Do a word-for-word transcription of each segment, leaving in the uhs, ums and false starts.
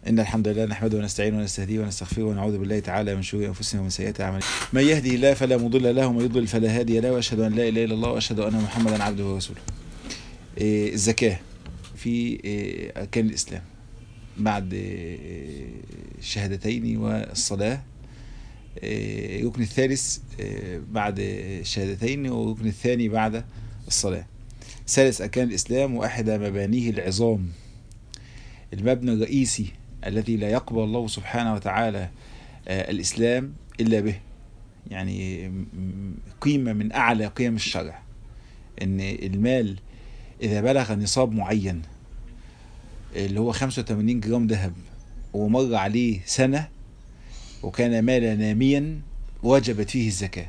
إن الحمد لله نحمده ونستعينه ونستهديه ونستغفره ونعوذ بالله تعالى من شرور أنفسنا ومن سيئات أعمالنا. من يهده الله فلا مضل له ومن يضلل فلا هادي له، وأشهد أن لا إله إلا الله وأشهد أن محمدا عبده ورسوله. إيه الزكاة في إيه أركان الإسلام بعد إيه الشهادتين والصلاة. إيه الركن الثالث إيه بعد الشهادتين، والركن الثاني بعد الصلاة. ثالث أركان الإسلام وأحد مبانيه العظام، المبنى الرئيسي الذي لا يقبل الله سبحانه وتعالى الإسلام إلا به، يعني قيمة من أعلى قيم الشرع، إن المال إذا بلغ نصاب معين اللي هو خمسة وثمانين جرام ذهب ومر عليه سنة وكان مالا ناميا وجبت فيه الزكاة.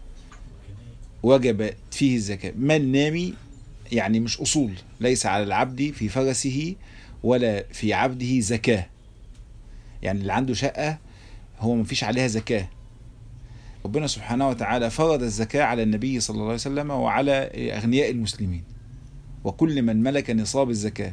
وجبت فيه الزكاة. مال نامي يعني مش أصول، ليس على العبد في فرسه ولا في عبده زكاة، يعني اللي عنده شقة هو مفيش عليها زكاة. ربنا سبحانه وتعالى فرض الزكاة على النبي صلى الله عليه وسلم وعلى أغنياء المسلمين، وكل من ملك نصاب الزكاة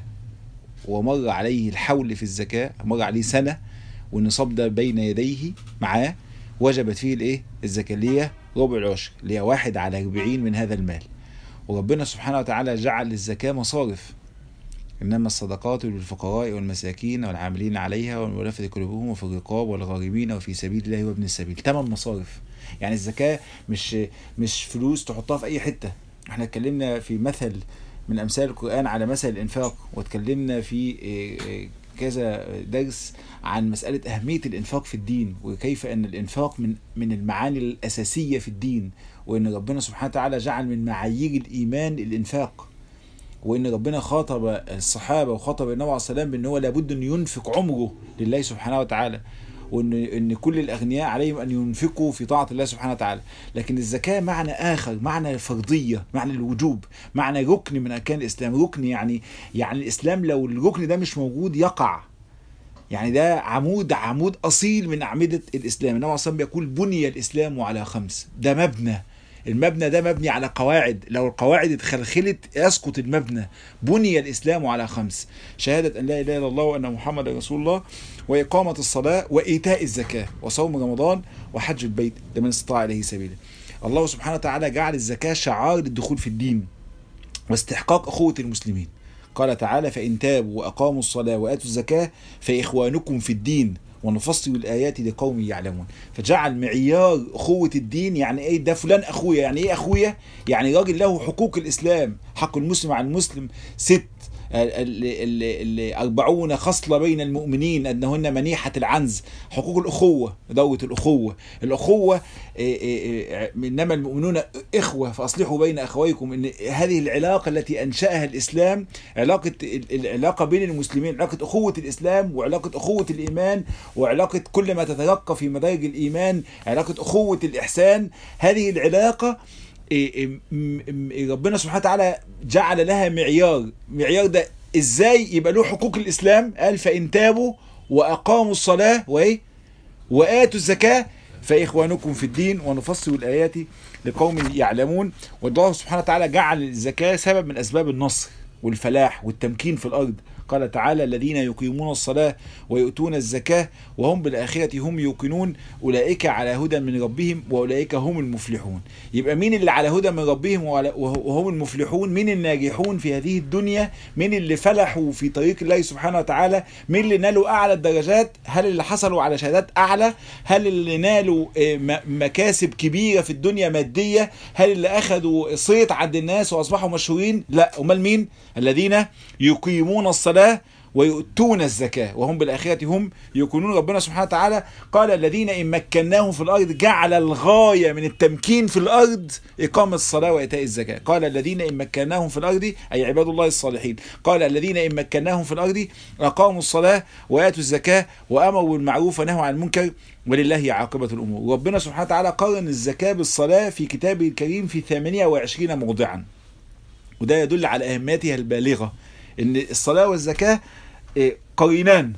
ومر عليه الحول في الزكاة، مر عليه سنة والنصاب ده بين يديه معاه، وجبت فيه الايه الزكاة، اللي هي ربع العشر، اللي هي واحد على أربعين من هذا المال. وربنا سبحانه وتعالى جعل الزكاة مصارف، إنما الصدقات للفقراء والمساكين والعاملين عليها والمؤلفة قلوبهم وفي الرقاب والغارمين وفي سبيل الله وابن السبيل. ثمان مصارف. يعني الزكاة مش مش فلوس تحطها في أي حتة. احنا اتكلمنا في مثل من أمثال القرآن على مثل الإنفاق، واتكلمنا في كذا درس عن مسألة أهمية الإنفاق في الدين، وكيف أن الإنفاق من من المعاني الأساسية في الدين، وأن ربنا سبحانه وتعالى جعل من معايير الإيمان الإنفاق، وإن ربنا خاطب الصحابة وخاطب النبي عليه السلام بأن هو لابد أن ينفق عمره لله سبحانه وتعالى، وإن إن كل الأغنياء عليهم أن ينفقوا في طاعة الله سبحانه وتعالى. لكن الزكاة معنى آخر، معنى الفرضية، معنى الوجوب، معنى ركن من أركان الإسلام. ركن يعني يعني الإسلام لو الركن ده مش موجود يقع، يعني ده عمود عمود أصيل من أعمدة الإسلام. النبي عليه السلام بيقول بني الإسلام على خمس، ده مبنى، المبنى ده مبني على قواعد، لو القواعد اتخلخلت يسقط المبنى. بني الإسلام على خمس: شهادة أن لا إله إلا الله وأن محمد رسول الله، وإقامة الصلاة، وإيتاء الزكاة، وصوم رمضان، وحج البيت لمن استطاع إليه سبيلا. الله سبحانه وتعالى جعل الزكاة شعار للدخول في الدين واستحقاق أخوة المسلمين. قال تعالى: فإن تابوا وأقاموا الصلاة وآتوا الزكاة فإخوانكم في الدين ونفصل الآيات لقوم يعلمون. فجعل معيار أخوة الدين، يعني إيه ده فلان أخويا، يعني إيه أخويا؟ يعني راجل له حقوق الإسلام، حق المسلم على المسلم ست أربعون خصلة بين المؤمنين أنهن منيحة العنز. حقوق الأخوة، دورة الأخوة، الأخوة إنما المؤمنون إخوة فأصلحوا بين أخويكم. إن هذه العلاقة التي أنشأها الإسلام علاقة العلاقة بين المسلمين، علاقة أخوة الإسلام وعلاقة أخوة الإيمان، وعلاقة كل ما تترقى في مدارج الإيمان علاقة أخوة الإحسان. هذه العلاقة ربنا سبحانه وتعالى جعل لها معيار. معيار ده ازاي يبقى له حقوق الإسلام؟ قال: فإن تابوا وأقاموا الصلاة وإيه وآتوا الزكاة فإخوانكم في الدين ونفصل الآيات لقوم يعلمون. والله سبحانه وتعالى جعل الزكاة سبب من أسباب النصر والفلاح والتمكين في الأرض. قال تعالى: الذين يقيمون الصلاة ويؤتون الزكاة وهم بالآخرة هم يوقنون أولئك على هدى من ربهم وأولئك هم المفلحون. يبقى مين اللي على هدى من ربهم وهم المفلحون؟ مين الناجحون في هذه الدنيا؟ مين اللي فلحوا في طريق الله سبحانه وتعالى؟ مين اللي نالوا أعلى الدرجات؟ هل اللي حصلوا على شهادات أعلى؟ هل اللي نالوا مكاسب كبيرة في الدنيا مادية؟ هل اللي أخذوا صيت عند الناس وأصبحوا مشهورين؟ لا. أمال مين؟ الذين يقيمون الصلاة ويؤتون الزكاة وهم بالآخرة هم يكونون. ربنا سبحانه وتعالى قال: الذين إن مكناهم في الأرض، جعل الغاية من التمكين في الأرض إقامة الصلاة وإيتاء الزكاة. قال: الذين إن مكناهم في الأرض، أي عباد الله الصالحين. قال: الذين إن مكناهم في الأرض أقاموا الصلاة وآتوا الزكاة وأمروا بالمعروف ونهوا عن المنكر ولله عاقبة الأمور. ربنا سبحانه وتعالى قارن الزكاة بالصلاة في كتابه الكريم في ثمانية وعشرين موضعا، وده يدل على أهميتها البالغة. إن الصلاة والزكاة قرينان،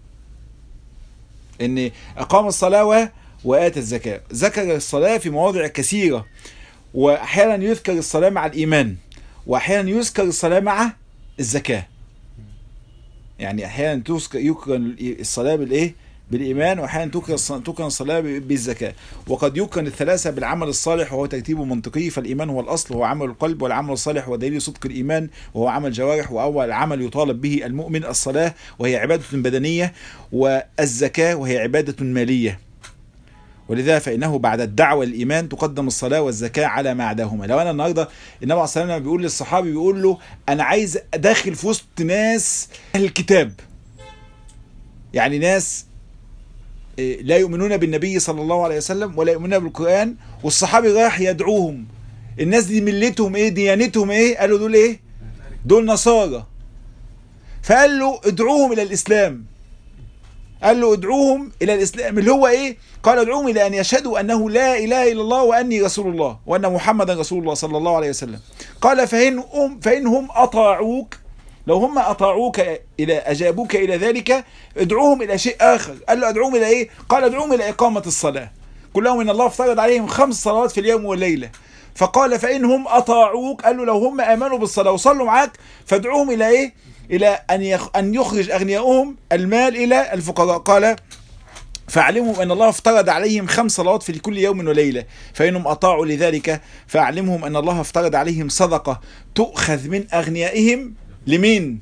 إن أقام الصلاة وآتى الزكاة. ذكر الصلاة في مواضع كثيرة، وأحيانا يذكر الصلاة مع الإيمان، وأحيانا يذكر الصلاة مع الزكاة. يعني احيانا يكرن الصلاه بالايه؟ بالايمان، واحيانا تكرن الصلاه بالزكاه. وقد يكرن الثلاثه بالعمل الصالح وهو ترتيب منطقي، فالايمان هو الاصل وهو عمل القلب، والعمل الصالح هو دليل صدق الايمان وهو عمل الجوارح، واول عمل يطالب به المؤمن الصلاه وهي عباده بدنيه، والزكاه وهي عباده ماليه. ولذا فإنه بعد الدعوة الإيمان تقدم الصلاة والزكاة على ما عداهما. لو أنا النهاردة النبي عليه الصلاة والسلام بيقول للصحابي، بيقول له أنا عايز أدخل في وسط ناس أهل الكتاب، يعني ناس لا يؤمنون بالنبي صلى الله عليه وسلم ولا يؤمنون بالقرآن، والصحابي راح يدعوهم. الناس دي ملتهم إيه؟ ديانتهم إيه؟ قالوا دول إيه؟ دول نصارى. فقال له ادعوهم إلى الإسلام. قال له ادعوهم إلى الإسلام اللي هو إيه؟ قال ادعوهم إلى أن يشهدوا أنه لا إله إلا الله وأني رسول الله وأن محمدا رسول الله صلى الله عليه وسلم. قال فإنهم, فإنهم أطاعوك، لو هم أطاعوك إلى أجابوك إلى ذلك، ادعوهم إلى شيء آخر. قال له ادعوهم إلى إيه؟ قال ادعوهم إلى إقامة الصلاة. كلهم إن الله افترض عليهم خمس صلوات في اليوم والليلة. فقال فإنهم أطاعوك، قال له لو هم آمنوا بالصلاة وصلوا معاك فادعوهم إلى إيه؟ إلى أن أن يخرج أغنياؤهم المال إلى الفقراء. قال فاعلمهم أن الله افترض عليهم خمس صلوات في كل يوم وليلة، فإنهم أطاعوا لذلك فاعلمهم أن الله افترض عليهم صدقة تؤخذ من أغنيائهم لمين؟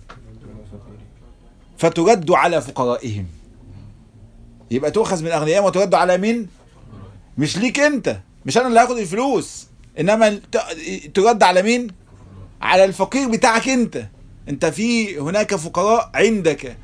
فترد على فقرائهم. يبقى تؤخذ من أغنيائهم وترد على مين؟ مش ليك أنت، مش أنا اللي هاخد الفلوس، إنما ترد على مين؟ على الفقير بتاعك أنت. أنت في هناك فقراء عندك.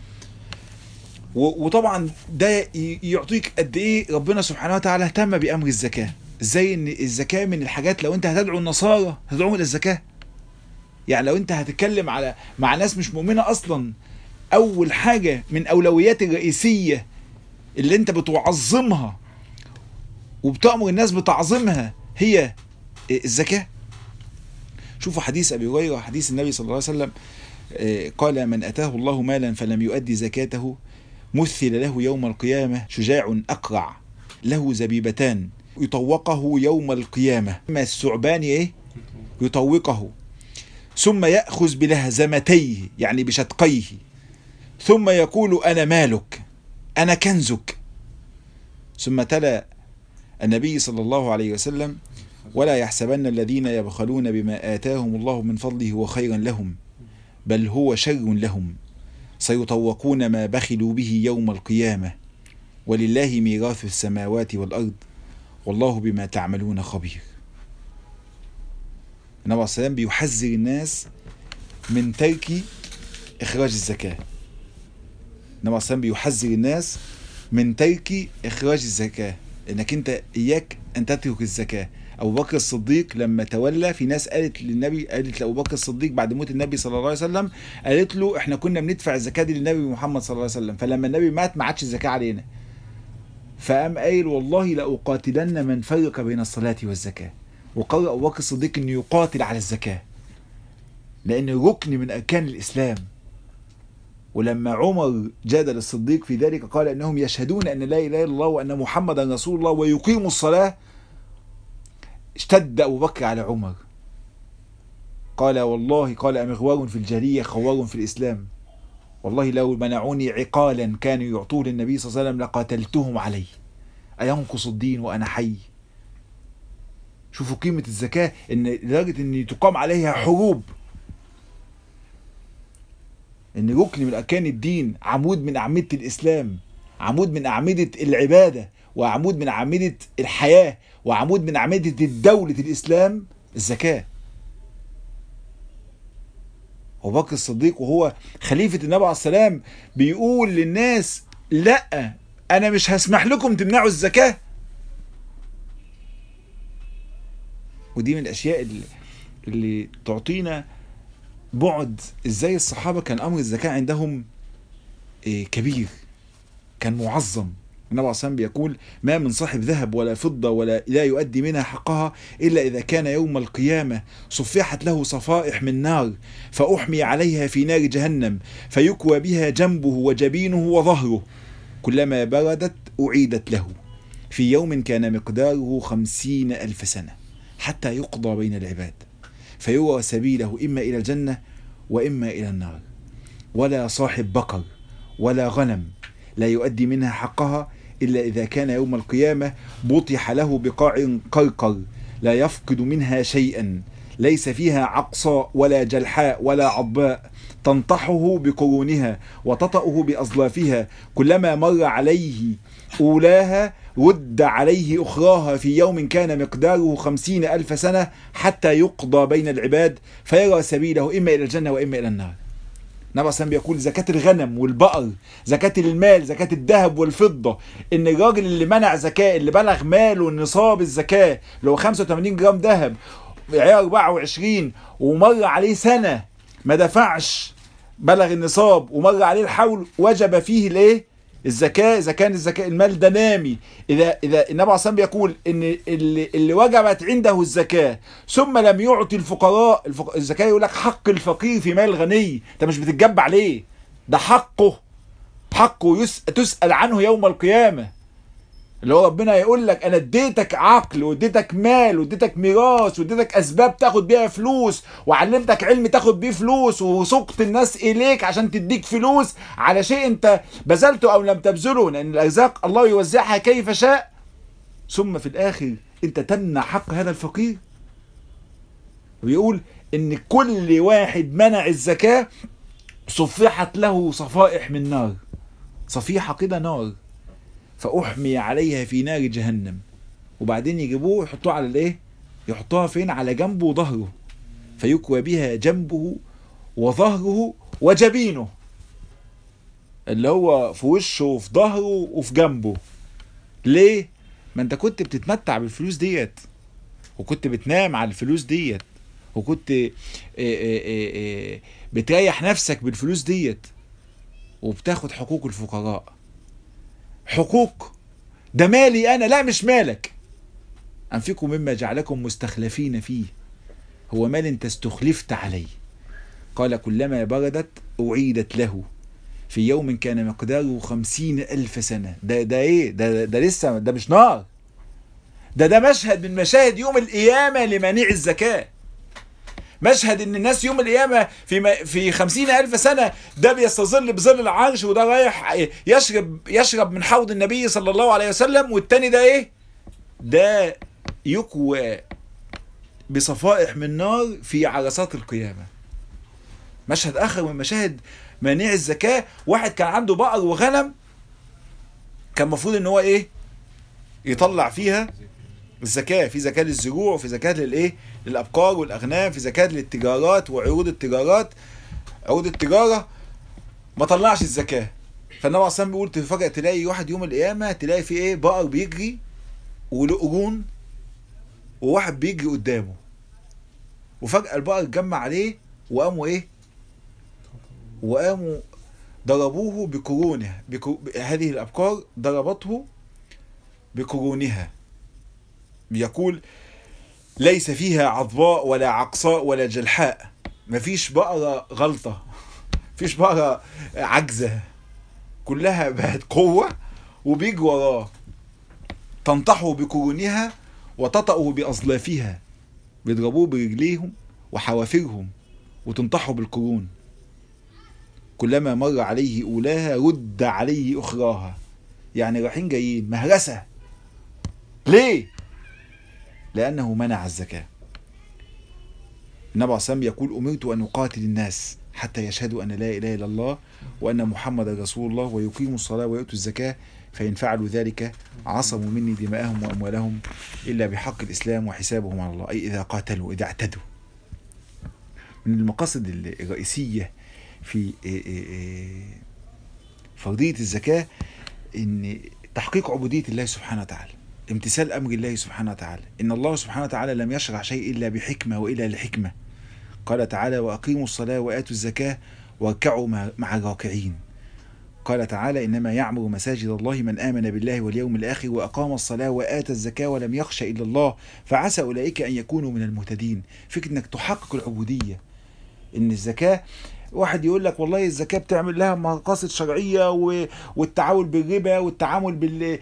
وطبعا ده يعطيك قد ايه ربنا سبحانه وتعالى اهتم بامر الزكاه. ازاي ان الزكاه من الحاجات، لو انت هتدعو النصارى هتدعوهم الى الزكاه. يعني لو انت هتتكلم على مع ناس مش مؤمنه اصلا، اول حاجه من اولويات الرئيسيه اللي انت بتعظمها وبتامر الناس بتعظيمها هي الزكاه. شوفوا حديث ابي هريره، حديث النبي صلى الله عليه وسلم قال من اتاه الله مالا فلم يؤدي زكاته مثل له يوم القيامة شجاع أقرع له زبيبتان يطوقه يوم القيامة، ما الثعبان إيه؟ يطوقه، ثم يأخذ بلهزمتيه يعني بشدقيه، ثم يقول أنا مالك أنا كنزك. ثم تلا النبي صلى الله عليه وسلم ولا يحسبن الذين يبخلون بما آتاهم الله من فضله هو خيرا لهم بل هو شر لهم سيطوقون ما بخلوا به يوم القيامة ولله ميراث السماوات والأرض والله بما تعملون خبير. النبي عليه السلام بيحذر الناس من ترك إخراج الزكاة. النبي عليه السلام بيحذر الناس من ترك إخراج الزكاة، إنك أنت إياك أن تترك الزكاة. أبو بكر الصديق لما تولى، في ناس قالت للنبي، قالت لأبو بكر الصديق بعد موت النبي صلى الله عليه وسلم، قالت له احنا كنا بندفع الزكاة دي للنبي محمد صلى الله عليه وسلم، فلما النبي مات ما عادش الزكاة علينا. فقام قايل والله لأقاتلن من فرق بين الصلاة والزكاة. وقرر أبو بكر الصديق أنه يقاتل على الزكاة لأن ركن من أركان الإسلام. ولما عمر جادل الصديق في ذلك قال أنهم يشهدون أن لا إله إلا الله وأن محمدا رسول الله ويقيموا الصلاة، اشتد أبو بكر على عمر. قال والله، قال أمغوار في الجاهلية خوار في الإسلام، والله لو منعوني عقالا كانوا يعطوه للنبي صلى الله عليه وسلم لقاتلتهم عليه، أينقص الدين وأنا حي. شوفوا قيمة الزكاة، إن لدرجة إن تقام عليها حروب، إن ركن من أركان الدين، عمود من أعمدة الإسلام، عمود من أعمدة العبادة، وعمود من أعمدة الحياة، وعمود من أعمدة الدولة الإسلام، الزكاة. أبو بكر الصديق وهو خليفة النبي عليه السلام بيقول للناس لا أنا مش هسمح لكم تمنعوا الزكاة. ودي من الأشياء اللي, اللي تعطينا بعد إزاي الصحابة كان أمر الزكاة عندهم كبير، كان معظم. النبي عليه الصلاة والسلام بيقول ما من صاحب ذهب ولا فضة ولا لا يؤدي منها حقها إلا إذا كان يوم القيامة صفحت له صفائح من نار فأحمي عليها في نار جهنم فيكوى بها جنبه وجبينه وظهره كلما بردت أعيدت له في يوم كان مقداره خمسين ألف سنة حتى يقضى بين العباد فيرى سبيله إما إلى الجنة وإما إلى النار. ولا صاحب بقر ولا غنم لا يؤدي منها حقها إلا إذا كان يوم القيامة بطح له بقاع قرقر لا يفقد منها شيئا ليس فيها عقصاء ولا جلحاء ولا عضباء تنطحه بقرونها وتطأه بأظلافها كلما مر عليه أولاها رد عليه أخراها في يوم كان مقداره خمسين ألف سنة حتى يقضى بين العباد فيرى سبيله إما إلى الجنة وإما إلى النار. النبي صلى بيقول زكاة الغنم والبقر، زكاة المال، زكاة الذهب والفضة، إن الراجل اللي منع زكاة اللي بلغ ماله نصاب الزكاة لو خمسة وثمانين جرام ذهب عيار أربعة وعشرين ومر عليه سنة ما دفعش بلغ النصاب ومر عليه الحول وجب فيه الايه؟ الزكاة. إذا كان الزكاة المال ده نامي، إذا إذا النبي عليه بيقول إن اللي, اللي وجبت عنده الزكاة ثم لم يعطي الفقراء الفق... الزكاة، يقول لك حق الفقير في مال الغني، أنت مش بتتجب عليه، ده حقه، حقه يس... تسأل عنه يوم القيامة. اللي هو ربنا يقول لك انا اديتك عقل واديتك مال واديتك ميراث واديتك اسباب تاخد بيها فلوس وعلمتك علم تاخد بيه فلوس وسقت الناس اليك عشان تديك فلوس على شيء انت بذلته او لم تبذله، لان الارزاق الله يوزعها كيف شاء، ثم في الاخر انت تمنع حق هذا الفقير. ويقول ان كل واحد منع الزكاة صفحت له صفائح من نار، صفيحة كده نار، فأحمي عليها في نار جهنم، وبعدين يجيبوه يحطوه على الايه؟ يحطوها فين؟ على جنبه وظهره، فيكوى بها جنبه وظهره وجبينه، اللي هو في وشه وفي ظهره وفي جنبه. ليه؟ ما انت كنت بتتمتع بالفلوس ديت، وكنت بتنام على الفلوس ديت، وكنت بتريح نفسك بالفلوس ديت، وبتاخد حقوق الفقراء. حقوق ده مالي انا، لا مش مالك. انفقوا مما جعلكم مستخلفين فيه، هو مال انت استخلفت عليه. قال كلما بردت اعيدت له في يوم كان مقداره خمسين الف سنة. ده ده ايه ده؟ ده لسه ده مش نار، ده ده مشهد من مشاهد يوم القيامة لمانع الزكاة. مشهد ان الناس يوم القيامة في في خمسين ألف سنة، ده بيستظل بظل العرش، وده رايح يشرب يشرب من حوض النبي صلى الله عليه وسلم، والتاني ده ايه؟ ده يكوى بصفائح من نار في عرصات القيامة. مشهد آخر من مشاهد مانع الزكاة، واحد كان عنده بقر وغنم، كان المفروض ان هو ايه؟ يطلع فيها الزكاة، في زكاة للزروع وفي زكاة للايه؟ للأبقار والأغنام، في زكاة للتجارات وعروض التجارات، عروض التجارة ما طلعش الزكاة. فالنبي عليه الصلاة والسلام بيقول تفاجأ تلاقي واحد يوم القيامة تلاقي في ايه؟ بقر بيجري وله قرون وواحد بيجري قدامه، وفجأة البقر اتجمع عليه وقاموا ايه؟ وقاموا ضربوه بقرونه، بكو... هذه الأبقار ضربته بقرونها. بيقول ليس فيها عضباء ولا عقصاء ولا جلحاء، مفيش بقرة غلطة، مفيش بقرة عجزة، كلها بقت قوة وبيجوا وراه. تنطحه بقرونها وتطأه بأظلافها، بيضربوه برجليهم وحوافرهم وتنطحه بالقرون. كلما مر عليه أولاها رد عليه أخراها، يعني رايحين جايين مهرسة. ليه؟ لأنه منع الزكاة. النبي عليه الصلاة والسلام يقول أمرت أن أقاتل الناس حتى يشهدوا أن لا إله إلا الله وأن محمد رسول الله ويقيموا الصلاة ويؤتوا الزكاة، فإن فعلوا ذلك عصموا مني دماءهم وأموالهم إلا بحق الإسلام وحسابهم على الله، أي إذا قاتلوا إذا اعتدوا. من المقاصد الرئيسية في فرضية الزكاة إن تحقيق عبودية الله سبحانه وتعالى، امتثال أمر الله سبحانه وتعالى. إن الله سبحانه وتعالى لم يشرع شيء إلا بحكمة وإلا لحكمة. قال تعالى وأقيموا الصلاة وآتوا الزكاة واركعوا مع الراكعين. قال تعالى إنما يعمر مساجد الله من آمن بالله واليوم الآخر وأقام الصلاة وآتى الزكاة ولم يخش إلا الله فعسى أولئك أن يكونوا من المهتدين. فكرة إنك تحقق العبودية، إن الزكاة، واحد يقول لك والله الزكاة بتعمل لها مقاصد شرعية والتعامل بالربا والتعامل بال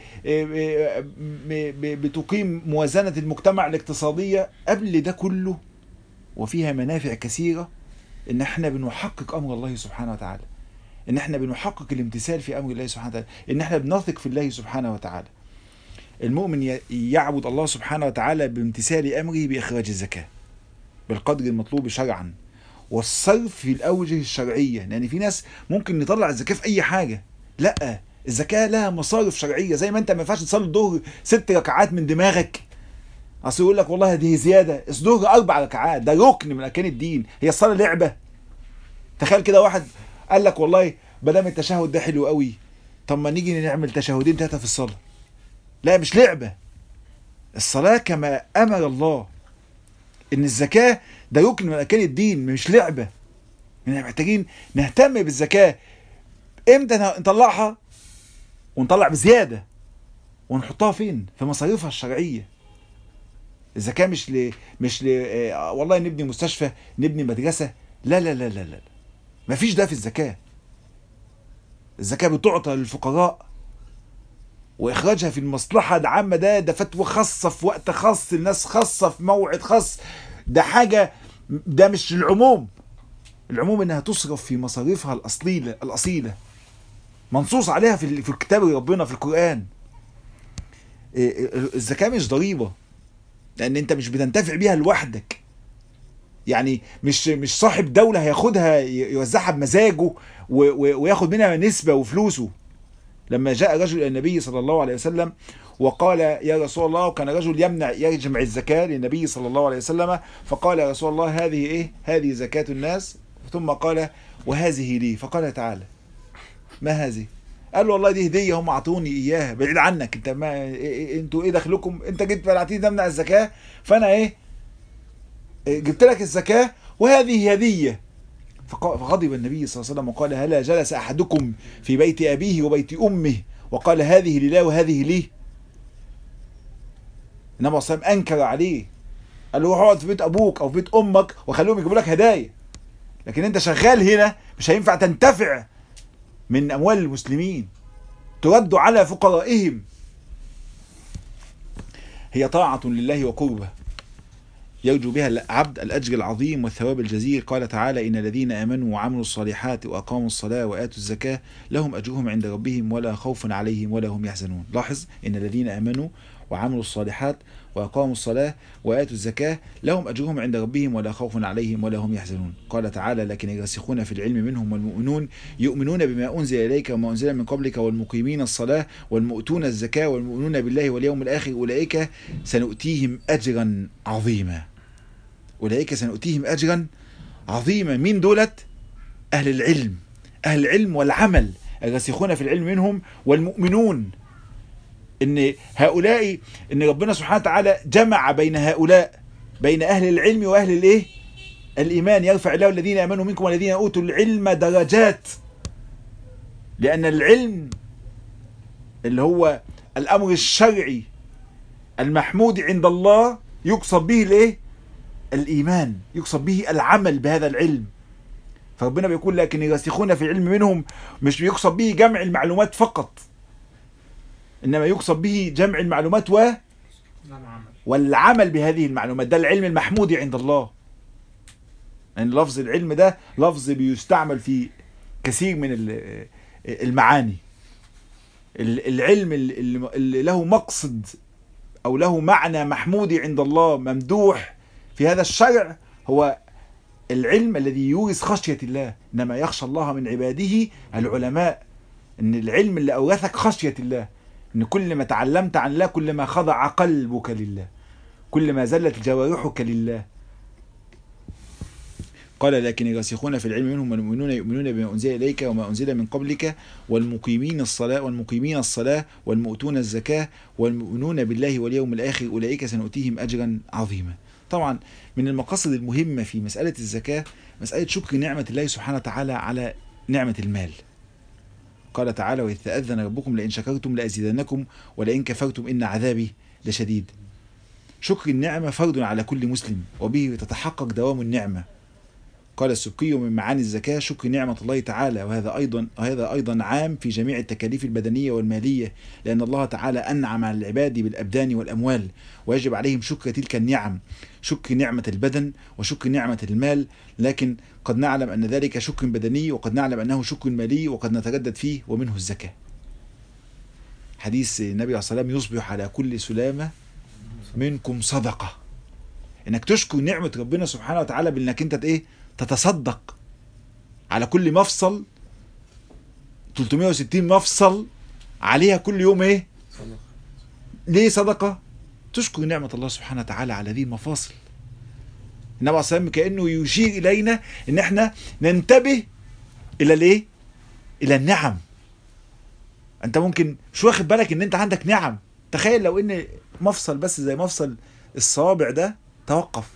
بتقيم موازنة المجتمع الاقتصادية. قبل ده كله وفيها منافع كثيرة، إن احنا بنحقق أمر الله سبحانه وتعالى. ان احنا بنحقق الامتثال في امر الله سبحانه وتعالى، ان احنا بنثق في الله سبحانه وتعالى. المؤمن يعبد الله سبحانه وتعالى بامتثال امره باخراج الزكاه بالقدر المطلوب شرعا، والصرف في الاوجه الشرعيه، لان يعني في ناس ممكن نطلع الزكاه في اي حاجه. لا، الزكاه لها مصارف شرعيه. زي ما انت ما ينفعش تصلي الظهر ست ركعات من دماغك، اصل يقول لك والله دي زياده، الظهر اربع ركعات ده ركن من اركان الدين. هي الصلاه لعبه؟ تخيل كده واحد قال لك والله بدل التشهد ده حلو قوي، طب ما نيجي نعمل تشهدين ثلاثه في الصلاه. لا، مش لعبه. الصلاه كما امر الله. ان الزكاه ده ركن من اركان الدين، مش لعبه. احنا محتاجين نهتم بالزكاه. امتى نطلعها؟ ونطلع بزياده، ونحطها فين؟ في مصاريفها الشرعيه. الزكاه مش ل مش ل آه والله نبني مستشفى، نبني مدرسه. لا لا لا لا لا، مفيش ده في الزكاه. الزكاه بتعطى للفقراء، واخراجها في المصلحه العامه ده ده فتوى خاصه في وقت خاص، الناس خاصه في موعد خاص. ده حاجه، ده مش العموم. العموم انها تصرف في مصاريفها الاصيله الاصيله منصوص عليها في في كتاب ربنا في القران. الزكاه مش ضريبه، لان انت مش بتنتفع بيها لوحدك. يعني مش مش صاحب دوله هياخدها يوزعها بمزاجه وياخد منها نسبه وفلوسه. لما جاء رجل الى النبي صلى الله عليه وسلم وقال يا رسول الله، وكان رجل يمنع يجمع الزكاه للنبي صلى الله عليه وسلم، فقال يا رسول الله هذه ايه؟ هذه زكاه الناس. ثم قال وهذه لي. فقال تعالى ما هذه؟ قال له والله دي هديه هم اعطوني اياها، بعيد عنك انت، ما إيه انتوا ايه دخلكم؟ انت جيت بلعتيني تمنع الزكاه، فانا ايه جبت لك الزكاه وهذه هديه. فغضب النبي صلى الله عليه وسلم وقال هلا جلس احدكم في بيت ابيه وبيت امه وقال هذه لله وهذه لي؟ النبي صلى الله عليه وسلم انكر عليه، قال له اقعد في بيت ابوك او في بيت امك وخليهم يجيبوا لك هدايا، لكن انت شغال هنا مش هينفع تنتفع من اموال المسلمين، ترد على فقرائهم. هي طاعة لله وقربه يرجو بها العبد الأجر العظيم والثواب الجزيل. قال تعالى إن الذين آمنوا وعملوا الصالحات وأقاموا الصلاة وآتوا الزكاة لهم أجرهم عند ربهم ولا خوف عليهم ولا هم يحزنون. لاحظ إن الذين آمنوا وعملوا الصالحات وأقاموا الصلاة وآتوا الزكاة لهم أجرهم عند ربهم ولا خوف عليهم ولا هم يحزنون. قال تعالى لكن الراسخون في العلم منهم والمؤمنون يؤمنون بما أنزل إليك وما أنزل من قبلك والمقيمين الصلاة والمؤتون الزكاة والمؤمنون بالله واليوم الآخر أولئك سنؤتيهم أجرا عظيما. أولئك سنؤتيهم أجرا عظيما. مين دولت؟ أهل العلم، أهل العلم والعمل، الراسخون في العلم منهم والمؤمنون. ان هؤلاء، ان ربنا سبحانه وتعالى جمع بين هؤلاء، بين اهل العلم واهل الايه؟ الايمان. يرفع الله الذين امنوا منكم والذين اوتوا العلم درجات. لان العلم اللي هو الامر الشرعي المحمود عند الله يقصد به الايه؟ الايمان، يقصد به العمل بهذا العلم. فربنا بيقول لكن الراسخون في العلم منهم مش بيقصد به جمع المعلومات فقط، إنما يقصد به جمع المعلومات و والعمل بهذه المعلومات. ده العلم المحمود عند الله. يعني لفظ العلم ده لفظ بيستعمل في كثير من المعاني. العلم اللي له مقصد أو له معنى محمود عند الله ممدوح في هذا الشرع هو العلم الذي يورث خشية الله. إنما يخشى الله من عباده العلماء. إن العلم اللي أورثك خشية الله، إن كل ما تعلمت عن الله كل ما خضع قلبك لله، كل ما زلت جوارحك لله. قال لكن الراسخون في العلم منهم والمؤمنون يؤمنون بما أنزل إليك وما أنزل من قبلك والمقيمين الصلاة والمقيمين الصلاة والمؤتون الزكاة والمؤمنون بالله واليوم الآخر أولئك سنؤتيهم أجرا عظيما. طبعا من المقاصد المهمة في مسألة الزكاة مسألة شكر نعمة الله سبحانه وتعالى على نعمة المال. قال تعالى وإذ تأذن ربكم لئن شكرتم لأزيدنكم ولئن كفرتم إن عذابي لشديد. شكر النعمة فرض على كل مسلم، وبه تتحقق دوام النعمة. قال السبكي: من معاني الزكاة شكر نعمة الله تعالى، وهذا أيضا وهذا أيضا عام في جميع التكاليف البدنية والمالية، لأن الله تعالى أنعم على العباد بالأبدان والأموال، ويجب عليهم شكر تلك النعم، شكر نعمة البدن وشكر نعمة المال. لكن قد نعلم أن ذلك شكر بدني، وقد نعلم أنه شكر مالي، وقد نتردد فيه، ومنه الزكاة. حديث النبي عليه الصلاة والسلام: يصبح على كل سلامة منكم صدقة. انك تشكر نعمة ربنا سبحانه وتعالى بانك انت ايه تتصدق على كل مفصل، ثلاثمائة وستين مفصل عليها كل يوم ايه صدقة. ليه صدقة؟ تشكر نعمة الله سبحانه وتعالى على هذه المفاصل. النبي عليه الصلاة والسلام كأنه يشير الينا ان احنا ننتبه الى الايه الى النعم. انت ممكن مش واخد بالك ان انت عندك نعم. تخيل لو ان مفصل بس زي مفصل الصوابع ده توقف،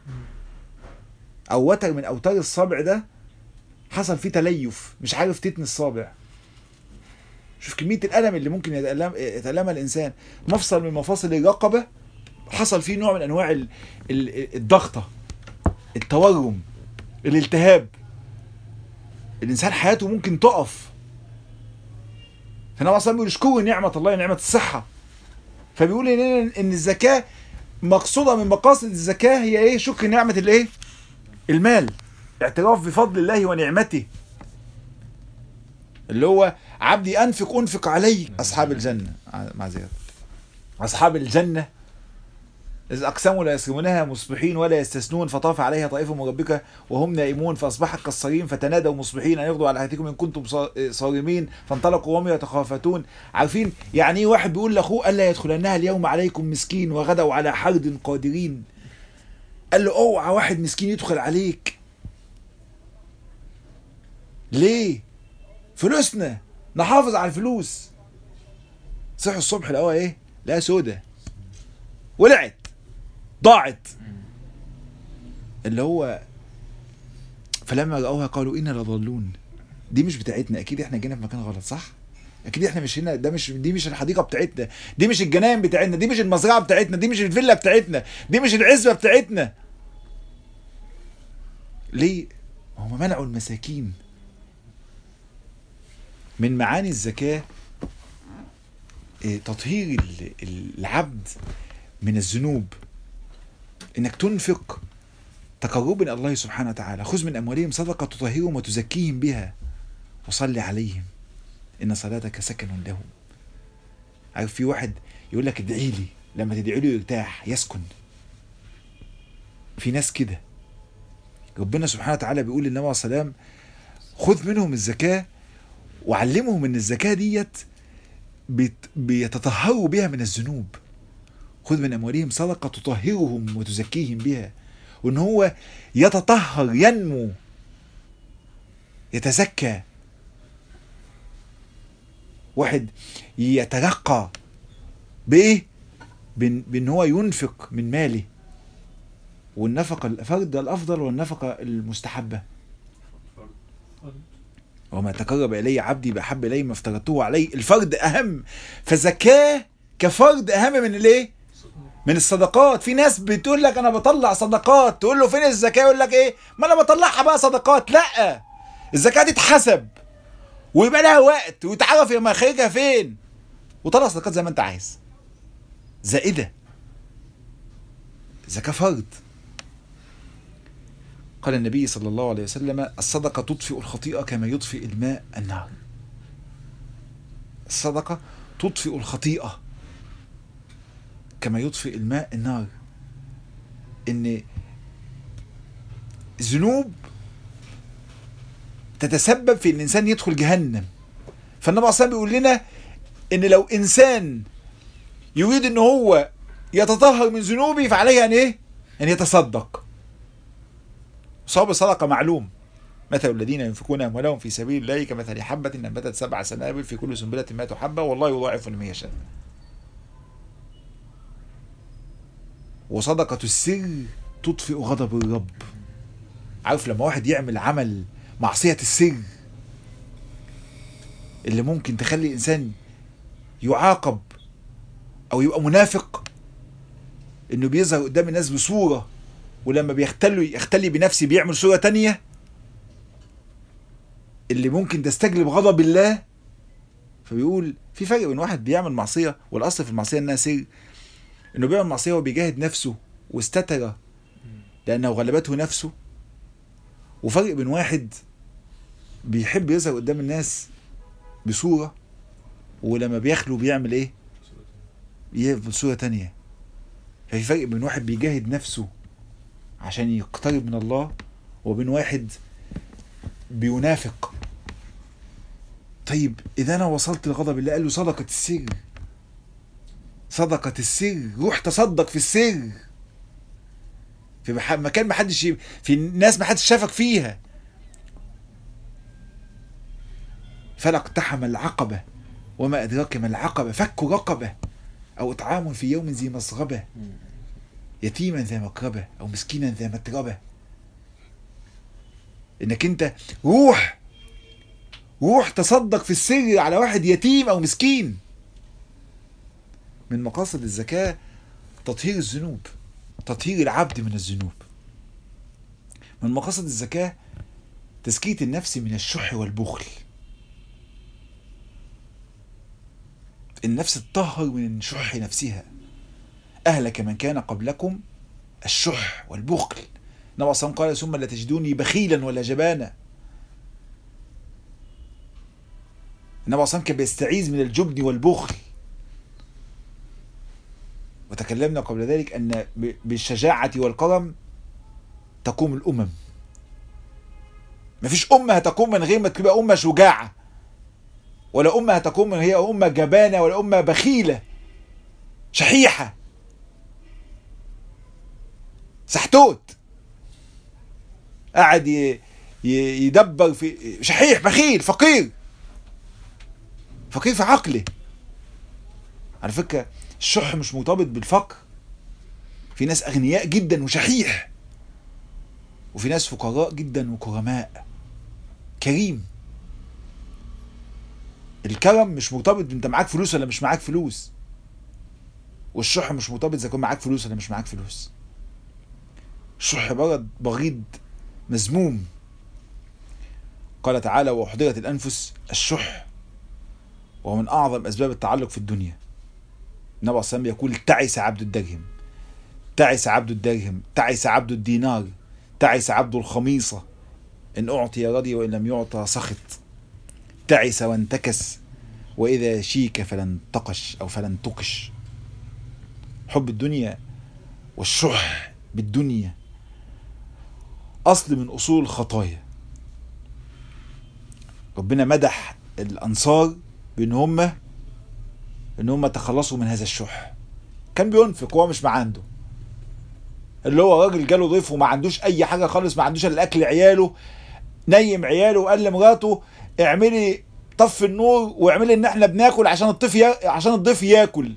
او وتر من اوتار الصابع ده حصل فيه تليف، مش عارف تتني الصابع. شوف كمية الألم اللي ممكن يتألم يتألمها الإنسان. مفصل من مفاصل الرقبة حصل فيه نوع من أنواع الضغطة، التورم، الالتهاب، الإنسان حياته ممكن تقف. فالنبي أصلا بيقول اشكروا نعمة الله، نعمة الصحة. فبيقول إن الزكاة مقصودة من مقاصد الزكاة هي إيه؟ شكر نعمة الإيه؟ المال، اعتراف بفضل الله ونعمته، اللي هو عبدي أنفق أنفق عليك. أصحاب الجنة مع زيادة أصحاب الجنة إذ أقسموا لا يصرمونها مصبحين ولا يستثنون، فطاف عليها طائف من ربك وهم نائمون فأصبحت كالصريم، فتنادوا مصبحين أن يغدوا على أحدكم إن كنتم صارمين، فانطلقوا وهم يتخافتون. عارفين يعني إيه واحد بيقول لأخوه ألا يدخلنها اليوم عليكم مسكين وغدوا على حرد قادرين؟ قال له اوعى واحد مسكين يدخل عليك. ليه؟ فلوسنا نحافظ على الفلوس. صحوا الصبح لقوها ايه؟ لا سودة، ولعت، ضاعت. اللي هو فلما رأوها قالوا إنا لضالون. دي مش بتاعتنا، اكيد احنا جينا في مكان غلط، صح؟ اكيد احنا مش هنا، ده مش دي مش الحديقه بتاعتنا، دي مش الجناين بتاعتنا، دي مش المزرعه بتاعتنا، دي مش الفيلا بتاعتنا، دي مش العزبه بتاعتنا. ليه؟ هم منعوا المساكين. من معاني الزكاة تطهير العبد من الذنوب، انك تنفق تقربا الى الله سبحانه وتعالى. خذ من اموالهم صدقة تطهرهم وتزكيهم بها وصل عليهم ان صلاتك سكن لهم. عارف في واحد يقول لك ادعي لي، لما تدعي له يرتاح يسكن. في ناس كده ربنا سبحانه وتعالى بيقول للنبي عليه الصلاة والسلام خذ منهم الزكاة وعلمهم ان الزكاة ديت بيتطهروا بها من الذنوب. خذ من اموالهم صدقة تطهرهم وتزكيهم بها. وان هو يتطهر، ينمو، يتزكى. واحد يترقى بايه؟ بان هو ينفق من ماله. والنفقة الفرد الافضل والنفقة المستحبة. وما تقرب إلي عبدي بأحب إلي ما افترضته عليه. الفرد أهم، فالزكاة كفرد أهم من الإيه؟ من الصدقات. في ناس بتقول لك أنا بطلع صدقات، تقول له فين الزكاة؟ يقول لك إيه؟ ما أنا بطلعها بقى صدقات. لا، الزكاة دي تتحسب ويبقى لها وقت وتعرف يا مخارجها فين، وطلع صدقات زي ما أنت عايز زائدة. الزكاة فرد. قال النبي صلى الله عليه وسلم الصدقة تطفئ الخطيئة كما يطفئ الماء النار. الصدقة تطفئ الخطيئة كما يطفئ الماء النار. ان الذنوب تتسبب في ان الانسان يدخل جهنم. فالنبي اصلا بيقول لنا ان لو انسان يريد ان هو يتطهر من ذنوبه فعليه ان ايه؟ ان يتصدق. صواب الصدقة معلوم. مثل الذين ينفقون أموالهم في سبيل الله كمثل حبة أنبتت سبع سنابل في كل سنبلة مائة حبة والله يضاعف لمن يشاء. وصدقة السر تطفئ غضب الرب. عارف لما واحد يعمل عمل معصية السر اللي ممكن تخلي إنسان يعاقب أو يبقى منافق، إنه بيظهر قدام الناس بصورة ولما بيختلي يختلي بنفسه بيعمل صورة تانية، اللي ممكن تستجلب غضب الله. فبيقول في فرق بين واحد بيعمل معصية، والأصل في المعصية إنها سر، إنه بيعمل معصية وبيجاهد نفسه واستتر لأنه غلبته نفسه، وفرق بين واحد بيحب يظهر قدام الناس بصورة ولما بيخلو بيعمل إيه؟ يفضل صورة تانية. ففي فرق بين واحد بيجاهد نفسه عشان يقترب من الله وبين واحد بينافق. طيب إذا أنا وصلت لغضب الله، قال له صدقة السر، صدقة السر، روح تصدق في السر في مكان ما حدش، في ناس ما حدش شافك فيها. فلا اقتحم العقبة وما أدراك ما العقبة، فك رقبة أو إطعام في يوم ذي مسغبة، يتيما ذا مقربة أو مسكينا ذا متربة. إنك أنت روح روح تصدق في السر على واحد يتيم أو مسكين. من مقاصد الزكاة تطهير الذنوب، تطهير العبد من الذنوب. من مقاصد الزكاة تزكية النفس من الشح والبخل. النفس تطهر من شح نفسها. أهلك من كان قبلكم الشح والبخل. النبي صلى الله عليه وسلم قال ثم لا تجدوني بخيلا ولا جبانا. النبي صلى الله عليه وسلم كان بيستعيذ من الجبن والبخل. وتكلمنا قبل ذلك أن بالشجاعة والكرم تقوم الأمم. مفيش أمة هتقوم من غير ما تبقى أمة شجاعة، ولا أمة هتقوم من هي أمة جبانة، ولا أمة بخيلة شحيحة سحتوت قاعد يدبر في شحيح بخيل فقير فقير في عقله. على فكرة الشح مش مرتبط بالفقر. في ناس أغنياء جدا وشحيح، وفي ناس فقراء جدا وكرماء كريم. الكرم مش مرتبط انت معاك فلوس ولا مش معاك فلوس، والشح مش مرتبط اذا كان معاك فلوس ولا مش معاك فلوس. الشح برد بغيض مذموم. قال تعالى وأحضرت الأنفس الشح وهو من أعظم أسباب التعلق في الدنيا. النبي صلى الله عليه وسلم يقول تعس عبد الدرهم، تعس عبد الدرهم، تعس عبد الدينار، تعس عبد الخميصة، إن أعطي رضي وإن لم يعطى سخط، تعس وانتكس وإذا شيك فلن تقش أو فلن تقش. حب الدنيا والشح بالدنيا أصل من أصول الخطايا. ربنا مدح الأنصار بأن هم إن هم تخلصوا من هذا الشح. كان بينفق وهو مش عنده، اللي هو راجل جاله ضيف وما عندوش أي حاجة خالص، ما عندوش إلا أكل عياله، نيم عياله وقال لمراته اعملي طفي النور واعملي ان احنا بناكل عشان الضيف يا... عشان الضيف ياكل.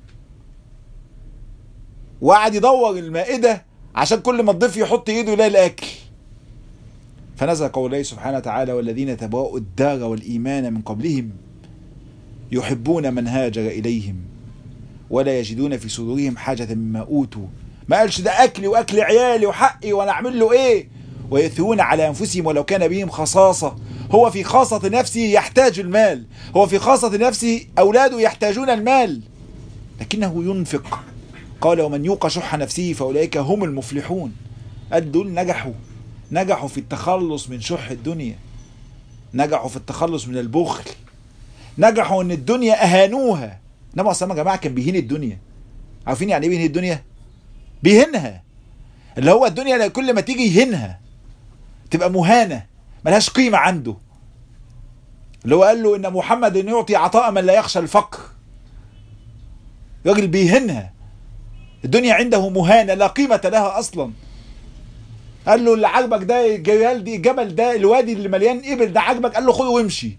وقعد يدور المائدة عشان كل ما الضيف يحط ايده يلاقي الاكل. فنزل قوله سبحانه وتعالى والذين تبوأوا الدار والإيمان من قبلهم يحبون من هاجر إليهم ولا يجدون في صدورهم حاجة مما أوتوا. ما قالش ده أكلي وأكل عيالي وحقي وأنا أعمل له إيه. ويؤثرون على أنفسهم ولو كان بهم خصاصة. هو في خاصة نفسه يحتاج المال، هو في خاصة نفسه أولاده يحتاجون المال، لكنه ينفق. قال ومن يوق شح نفسه فأولئك هم المفلحون. قال دول نجحوا نجحوا في التخلص من شح الدنيا، نجحوا في التخلص من البخل، نجحوا ان الدنيا اهانوها. النبي صلى الله عليه وسلم يا جماعه كان بيهين الدنيا. عارفين يعني ايه بيهين الدنيا؟ بيهينها، اللي هو الدنيا كل ما تيجي يهينها تبقى مهانه ملهاش قيمه عنده. اللي هو قال له ان محمد يعطي عطاء من لا يخشى الفقر. راجل بيهينها، الدنيا عنده مهانه لا قيمه لها اصلا. قال له اللي عاجبك ده الجبل دي الجبل ده الوادي اللي مليان ابل ده عاجبك؟ قال له خده وامشي.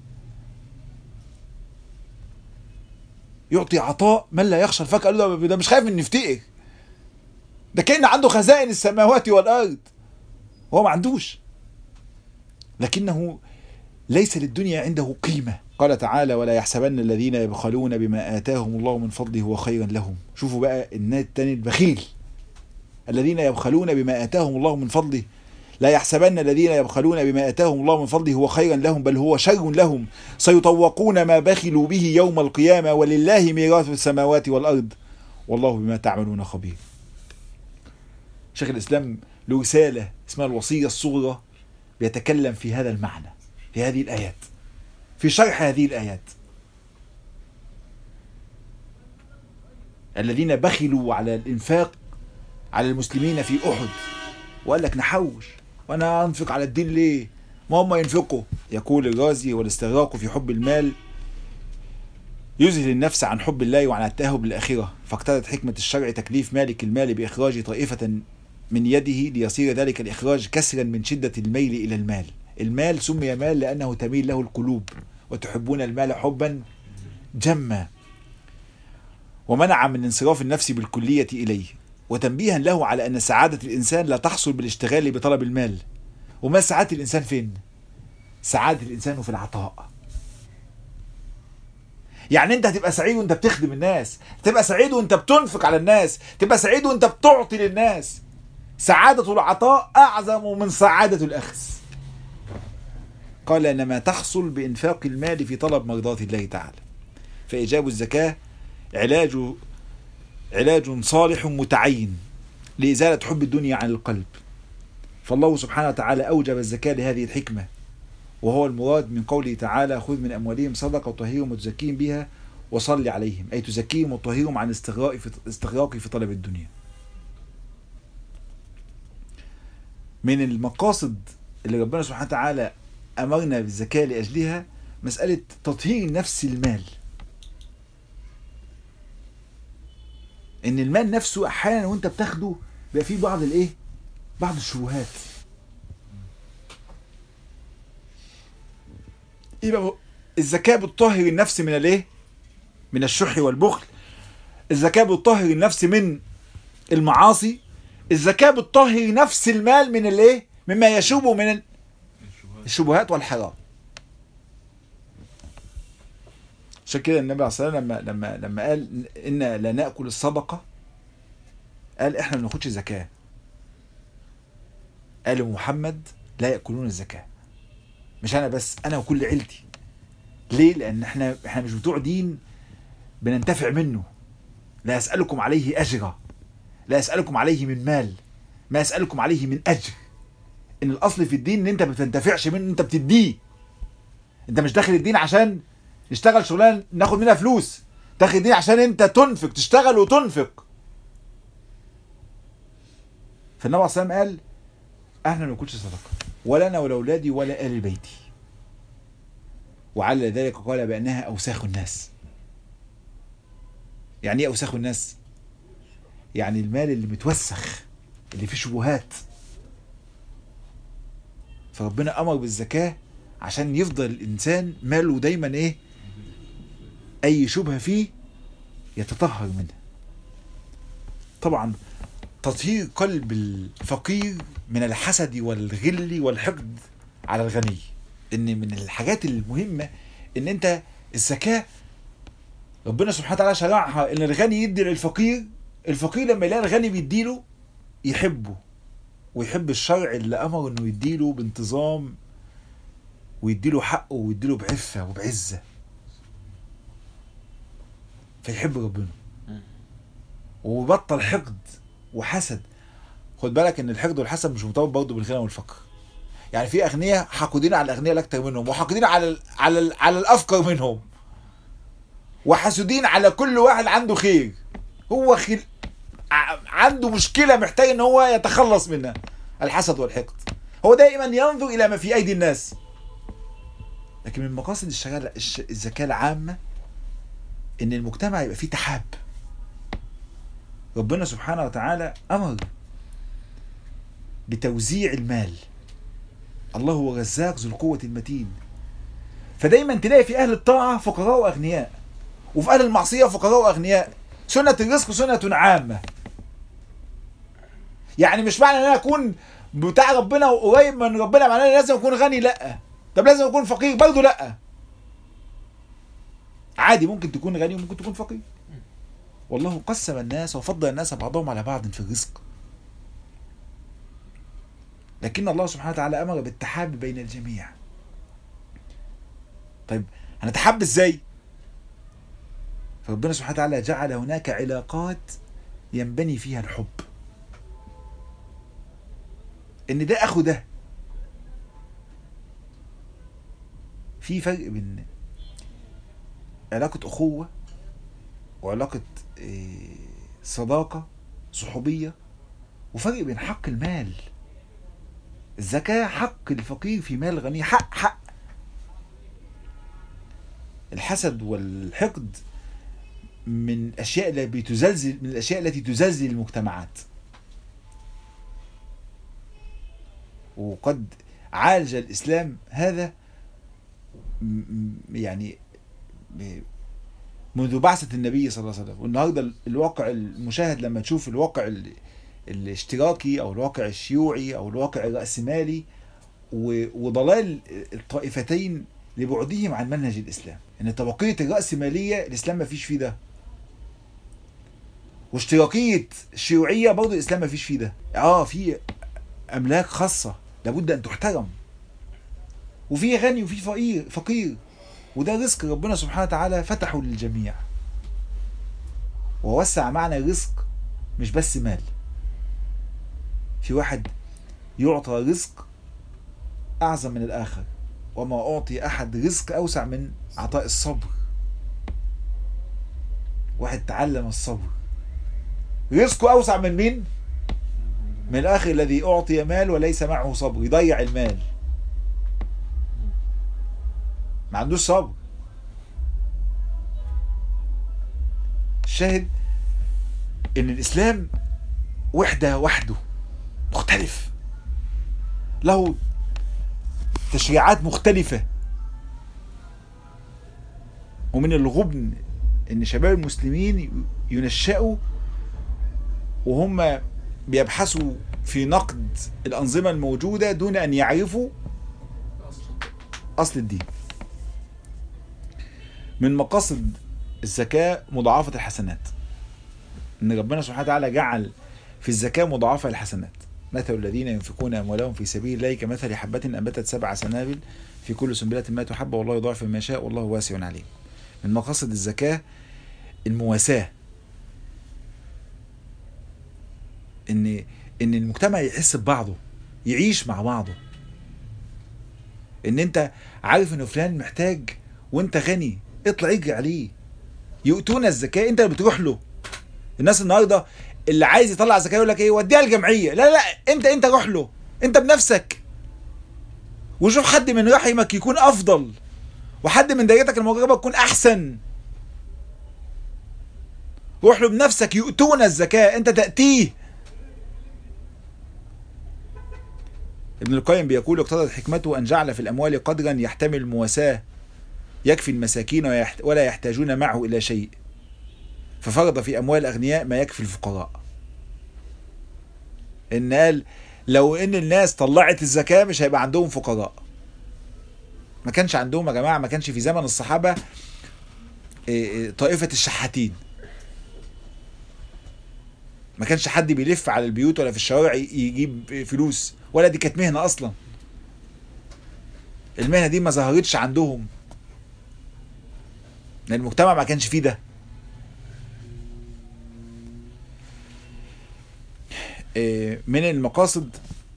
يعطي عطاء من لا يخشى الفقر. قال له ده مش خايف من نفتقر، ده كأن عنده خزائن السماوات والارض وهو ما عندوش، لكنه ليس للدنيا عنده قيمة. قال تعالى ولا يحسبن الذين يبخلون بما آتاهم الله من فضله هو خيرا لهم. شوفوا بقى الناس التاني البخيل، الذين يبخلون بما آتاهم الله من فضله، لا يحسبن الذين يبخلون بما آتاهم الله من فضله هو خيرا لهم بل هو شر لهم سيطوقون ما بخلوا به يوم القيامة ولله ميراث السماوات والأرض والله بما تعملون خبير. شيخ الإسلام له رسالة اسمها الوصية الصغرى بيتكلم في هذا المعنى في هذه الآيات، في شرح هذه الآيات. الذين بخلوا على الإنفاق على المسلمين في أحد وقال لك نحوش وأنا أنفق على الدين ليه؟ ما هم ينفقوا. يقول الرازي والاستغراق في حب المال يذهل النفس عن حب الله وعن التأهب بالآخرة، فاقتضت حكمة الشرع تكليف مالك المال بإخراج طائفة من يده ليصير ذلك الإخراج كسرا من شدة الميل إلى المال. المال سمي مال لأنه تميل له القلوب وتحبون المال حبا جما، ومنع من انصراف النفس بالكلية إليه، وتنبيها له على أن سعادة الإنسان لا تحصل بالاشتغال بطلب المال. وما سعادة الإنسان فين؟ سعادة الإنسان في العطاء. يعني أنت هتبقى سعيد وأنت بتخدم الناس، تبقى سعيد وأنت بتنفق على الناس، تبقى سعيد وأنت بتعطي للناس. سعادة العطاء أعظم من سعادة الأخذ. قال إنما تحصل بإنفاق المال في طلب مرضاة الله تعالى. فإيجاب الزكاة علاج علاج صالح متعين لإزالة حب الدنيا عن القلب. فالله سبحانه وتعالى أوجب الزكاة لهذه الحكمة، وهو المراد من قوله تعالى خذ من أموالهم صدقة وطهيرهم وتزكيهم بها وصل عليهم، أي تزكيهم وتطهرهم عن استغراق في استغراق في طلب الدنيا. من المقاصد اللي ربنا سبحانه وتعالى أمرنا بالزكاة لأجلها مسألة تطهير نفس المال. إن المال نفسه أحيانا وأنت بتاخده بيبقى فيه بعض الإيه؟ بعض الشبهات. يبقى الزكاة بتطهر النفس من الإيه؟ من الشح والبخل. الزكاة بتطهر النفس من المعاصي. الزكاة بتطهر نفس المال من الإيه؟ مما يشوبه من الشبهات والحرام. عشان كده النبي عليه الصلاة والسلام لما لما لما قال إن لا نأكل الصدقة قال إحنا ما بناخدش زكاة. قال محمد لا يأكلون الزكاة. مش أنا بس، أنا وكل عيلتي. ليه؟ لأن إحنا إحنا مش بتوع دين بننتفع منه. لا أسألكم عليه أجرا، لا أسألكم عليه من مال، ما أسألكم عليه من أجر. إن الأصل في الدين إن أنت ما بتنتفعش منه، أنت بتديه. أنت مش داخل الدين عشان نشتغل شغلانه ناخد منها فلوس، داخل الدين عشان أنت تنفق، تشتغل وتنفق. فالنبي عليه الصلاة والسلام قال احنا ما ناكلش صدقه، ولا انا ولا اولادي ولا ال بيتي. وعلى ذلك قال بانها اوساخ الناس. يعني ايه اوساخ الناس؟ يعني المال اللي متوسخ، اللي فيه شبهات. فربنا امر بالزكاه عشان يفضل الانسان ماله دايما ايه؟ اي شبهه فيه يتطهر منها. طبعا تطهير قلب الفقير من الحسد والغل والحقد على الغني. ان من الحاجات المهمة ان انت الزكاة ربنا سبحانه وتعالى شرعها ان الغني يدي للفقير. الفقير لما يلاقي الغني بيديله يحبه ويحب الشرع اللي امر انه يديله بانتظام ويديله حقه ويديله بعفة وبعزة، فيحب ربنا وبطل حقد وحسد. خد بالك ان الحقد والحسد مش مرتبط برضه بالغنى والفقر. يعني في اغنياء حاقدين على الاغنياء الاكثر منهم، وحاقدين على ال على ال على الافقر منهم، وحاسدين على كل واحد عنده خير. هو خل... عنده مشكله محتاج ان هو يتخلص منها، الحسد والحقد. هو دائما ينظر الى ما في ايدي الناس. لكن من مقاصد الشغاله الزكاه العامه ان المجتمع يبقى فيه تحاب. ربنا سبحانه وتعالى امر بتوزيع المال. الله هو الرزاق ذو القوة المتين. فدايما تلاقي في اهل الطاعة فقراء واغنياء، وفي اهل المعصية فقراء واغنياء. سنة الرزق سنة عامة. يعني مش معنى ان انا اكون بتاع ربنا وقريب من ربنا معناه لازم اكون غني، لا. طب لازم اكون فقير برضه؟ لا. عادي ممكن تكون غني وممكن تكون فقير. والله قسم الناس وفضل الناس بعضهم على بعض في الرزق. لكن الله سبحانه وتعالى امر بالتحاب بين الجميع. طيب هنتحب ازاي؟ فربنا سبحانه وتعالى جعل هناك علاقات ينبني فيها الحب، ان ده اخو ده. في فرق بين علاقة اخوة وعلاقة صداقة صحوبية، وفرق بين حق المال. الزكاة حق الفقير في مال الغني، حق حق. الحسد والحقد من الاشياء التي تزلزل من الاشياء التي تزلزل المجتمعات. وقد عالج الاسلام هذا يعني منذ بعثة النبي صلى الله عليه وسلم. والنهارده الواقع المشاهد لما تشوف الواقع الاشتراكي او الواقع الشيوعي او الواقع الرأسمالي وضلال الطائفتين لبعدهم عن منهج الاسلام، ان طبقية الرأسمالية الاسلام ما فيش فيه ده، واشتراكية الشيوعية برضه الاسلام ما فيش فيه ده. اه في املاك خاصة لابد ان تحترم، وفي غني وفي فقير فقير وده رزق ربنا سبحانه وتعالى فتحه للجميع، ووسع معنى الرزق مش بس مال. في واحد يعطى رزق اعظم من الاخر، وما اعطي احد رزق اوسع من عطاء الصبر. واحد تعلم الصبر، رزقه اوسع من مين؟ من الاخر الذي اعطي مال وليس معه صبر، يضيع المال، ما عندوش صبر. الشاهد ان الاسلام وحده وحده، مختلف، له تشريعات مختلفة. ومن الغبن ان شباب المسلمين ينشأوا وهم بيبحثوا في نقد الأنظمة الموجودة دون أن يعرفوا أصل الدين. من مقاصد الزكاة مضاعفة الحسنات، إن ربنا سبحانه وتعالى جعل في الزكاة مضاعفة الحسنات. مثل الذين ينفقون أموالهم في سبيل الله كمثل حبة أنبتت سبع سنابل في كل سنبلة مائة حبة والله يضاعف ما يشاء والله واسع عليم. من مقاصد الزكاة المواساة، إن إن المجتمع يحس ببعضه، يعيش مع بعضه. إن أنت عارف إن فلان محتاج وأنت غني، اطلع اجري عليه. يؤتون الزكاة، أنت اللي بتروح له. الناس النهارده اللي عايز يطلع زكاة يقول لك ايه، وديها الجمعيه. لا لا، انت انت روح له انت بنفسك، وشوف حد من رحمك يكون افضل، وحد من دايرتك المقربه يكون احسن. روح له بنفسك. يؤتون الزكاة، انت تأتيه. ابن القيم بيقول اقتضت حكمته ان جعل في الاموال قدرا يحتمل المواساة، يكفي المساكين ولا يحتاجون معه الى شيء، ففرض في اموال الاغنياء ما يكفي الفقراء. ان قال لو ان الناس طلعت الزكاة مش هيبقى عندهم فقراء. ما كانش عندهم يا جماعة، ما كانش في زمن الصحابة طائفة الشحاتين. ما كانش حد بيلف على البيوت ولا في الشوارع يجيب فلوس، ولا دي كانت مهنة اصلا. المهنة دي ما ظهرتش عندهم لان المجتمع ما كانش فيه ده. من المقاصد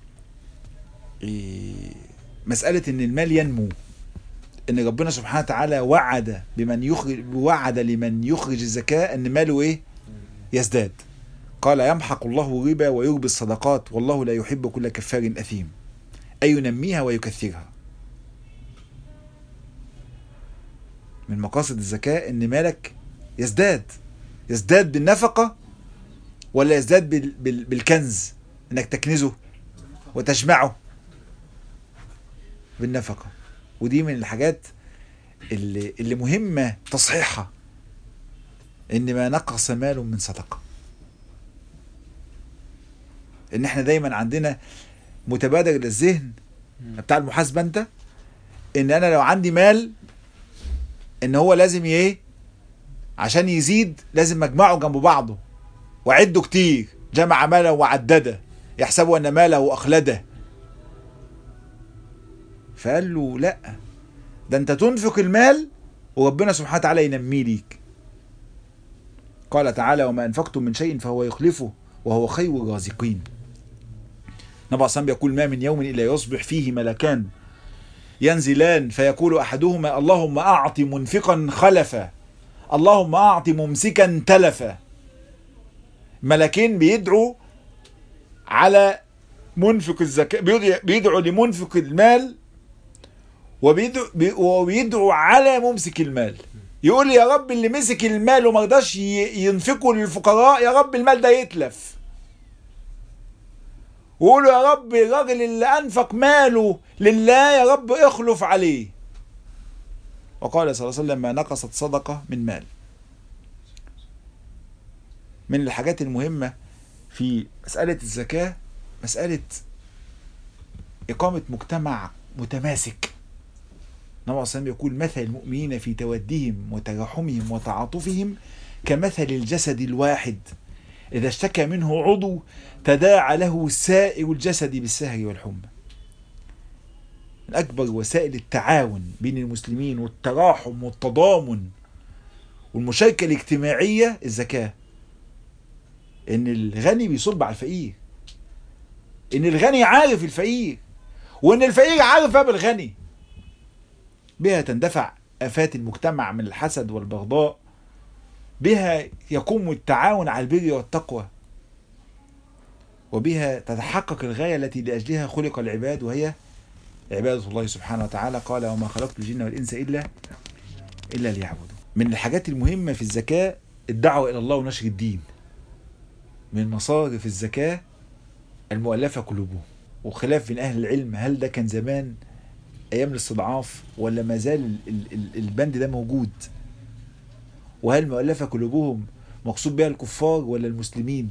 مسألة ان المال ينمو، ان ربنا سبحانه وتعالى وعد بمن يخرج وعد لمن يخرج الزكاة ان ماله ايه؟ يزداد. قال يمحق الله الربا ويربي الصدقات والله لا يحب كل كفار أثيم، أي ينميها ويكثرها. من مقاصد الزكاة ان مالك يزداد، يزداد بالنفقة ولا يزداد بالكنز، انك تكنزه وتجمعه. بالنفقة. ودي من الحاجات اللي, اللي مهمة تصحيحها، ان ما نقص مال من صدقة. ان احنا دايما عندنا متبادر للذهن بتاع المحاسبة انت، ان انا لو عندي مال ان هو لازم ايه عشان يزيد لازم اجمعه جنب بعضه وعده كتير. جمع ماله وعدده يحسب ان ماله اخلده. فقال له لا، ده انت تنفق المال وربنا سبحانه وتعالى ينميه ليك. قال تعالى وما أنفقتم من شيء فهو يخلفه وهو خير الرازقين. النبي صلى الله عليه وسلم يقول ما من يوم إلا يصبح فيه ملكان ينزلان فيقول أحدهما اللهم أعط منفقا خلفا اللهم أعط ممسكا تلفا. ملكين بيدعوا على منفق الزكاة، بيدعوا لمنفق المال وبيدعوا, وبيدعوا على ممسك المال. يقول يا رب اللي مسك المال وما رضاش ينفقه للفقراء يا رب المال ده يتلف. ويقولوا يا رب الراجل اللي أنفق ماله لله يا رب اخلف عليه. وقال صلى الله عليه وسلم ما نقصت صدقة من مال. من الحاجات المهمة في مسألة الزكاة مسألة إقامة مجتمع متماسك. النبي صلى الله عليه وسلم يقول مثل المؤمنين في تودهم وتراحمهم وتعاطفهم كمثل الجسد الواحد إذا اشتكى منه عضو تداعى له سائر الجسد بالسهر والحمى. من أكبر وسائل التعاون بين المسلمين والتراحم والتضامن والمشاركة الاجتماعية الزكاة. إن الغني بيصب على الفقير، إن الغني عارف الفقير، وإن الفقير عارف باب الغني. بها تندفع آفات المجتمع من الحسد والبغضاء، بها يقوم التعاون على البر والتقوى، وبها تتحقق الغاية التي لأجلها خلق العباد وهي عبادة الله سبحانه وتعالى. قال وما خلقت الجن والإنس إلا إلا ليعبدون. من الحاجات المهمة في الزكاة الدعوة إلى الله ونشر الدين. من مصارف الزكاة المؤلفة قلوبهم، وخلاف من أهل العلم هل ده كان زمان أيام الاستضعاف ولا ما زال البند ده موجود، وهل مؤلفة قلوبهم مقصود بها الكفار ولا المسلمين.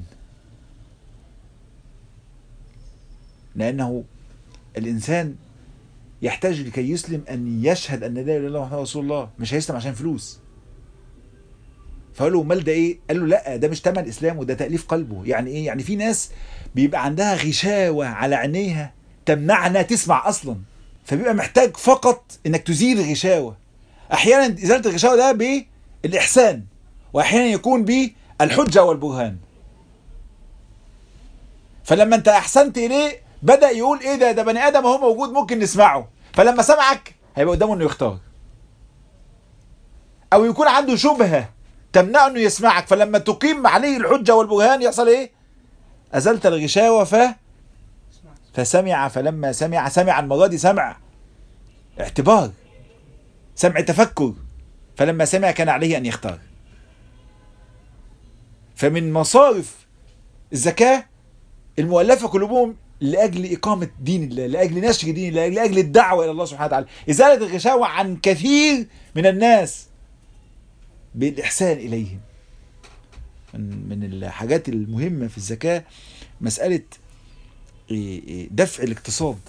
لأنه الإنسان يحتاج لكي يسلم أن يشهد أن لا إله إلا الله محمد رسول الله، مش هيسلم عشان فلوس. فقال له مال ده إيه؟ قال له لا ده مش تمن إسلام وده تأليف قلبه. يعني إيه؟ يعني في ناس بيبقى عندها غشاوة على عينيها تمنعنا تسمع أصلا، فبيبقى محتاج فقط إنك تزيل الغشاوة. أحيانا إزالة الغشاوة ده بالإحسان، وأحيانا يكون بالحجة والبرهان. فلما أنت أحسنت إليه بدأ يقول إيه ده ده بني آدم هو موجود ممكن نسمعه، فلما سمعك هيبقى قدامه إنه يختار. أو يكون عنده شبهة تمنع إنه يسمعك، فلما تقيم عليه الحجة والبرهان يحصل إيه؟ أزلت الغشاوة ف فسمع. فلما سمع سمع المرة دي سمع اعتبار، سمع تفكر. فلما سمع كان عليه أن يختار. فمن مصارف الزكاة المؤلفة قلوبهم لأجل إقامة دين الله، لأجل نشر دين الله، لأجل الدعوة إلى الله سبحانه وتعالى، إزالة الغشاوة عن كثير من الناس بالإحسان إليهم. من الحاجات المهمة في الزكاة مسألة دفع الاقتصاد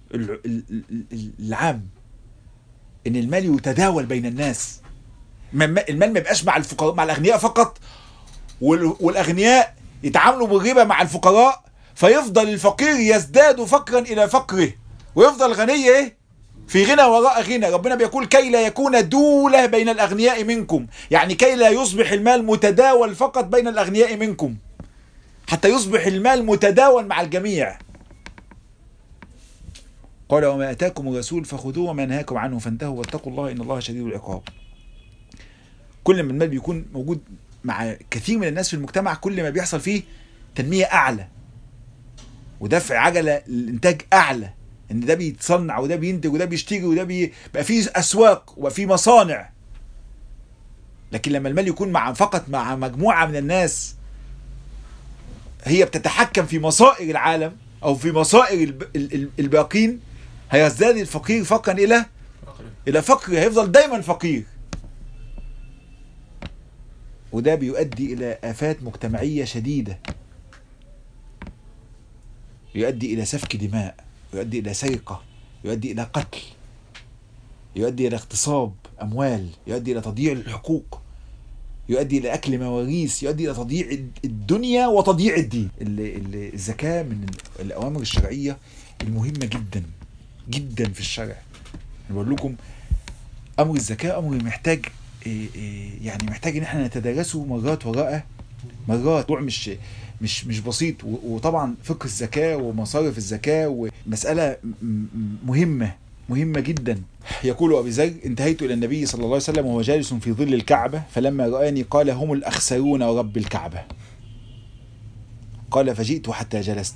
العام، إن المال يتداول بين الناس. المال ما يبقاش مع الفقراء مع الأغنياء فقط، والأغنياء يتعاملوا بالربا مع الفقراء، فيفضل الفقير يزداد فقرا إلى فقره، ويفضل الغني إيه؟ في غنى وراء غنى. ربنا بيقول كي لا يكون دولة بين الأغنياء منكم، يعني كي لا يصبح المال متداول فقط بين الأغنياء منكم، حتى يصبح المال متداول مع الجميع. قال وما أتاكم الرسول فخذوه وما نهاكم عنه فانتهوا واتقوا الله إن الله شديد العقاب. كل ما المال بيكون موجود مع كثير من الناس في المجتمع كل ما بيحصل فيه تنمية أعلى ودفع عجلة للإنتاج أعلى، إن ده بيتصنع وده بينتج وده بيشتري وده بيبقى فيه أسواق وبقى فيه مصانع. لكن لما المال يكون مع فقط مع مجموعة من الناس هي بتتحكم في مصائر العالم أو في مصائر الباقين، هيزداد الفقير فقرا إلى إلى فقر، هيفضل دايما فقير. وده بيؤدي إلى آفات مجتمعية شديدة، يؤدي إلى سفك دماء، يؤدي إلى سرقة، يؤدي إلى قتل، يؤدي إلى اغتصاب أموال، يؤدي إلى تضييع الحقوق، يؤدي إلى أكل مواريث، يؤدي إلى تضييع الدنيا وتضييع الدين. الزكاة من الأوامر الشرعية المهمة جدا جدا في الشرع. انا بقول لكم امر الزكاه امر محتاج يعني محتاج ان احنا نتدارسه مرات وراء مرات. موضوع مش مش مش بسيط. وطبعا فقه الزكاه ومصارف الزكاه ومساله مهمه مهمه جدا. يقول ابي ذر: انتهيت الى النبي صلى الله عليه وسلم وهو جالس في ظل الكعبه، فلما رآني قال: هم الاخسرون ورب الكعبه. قال: فجئت حتى جلست،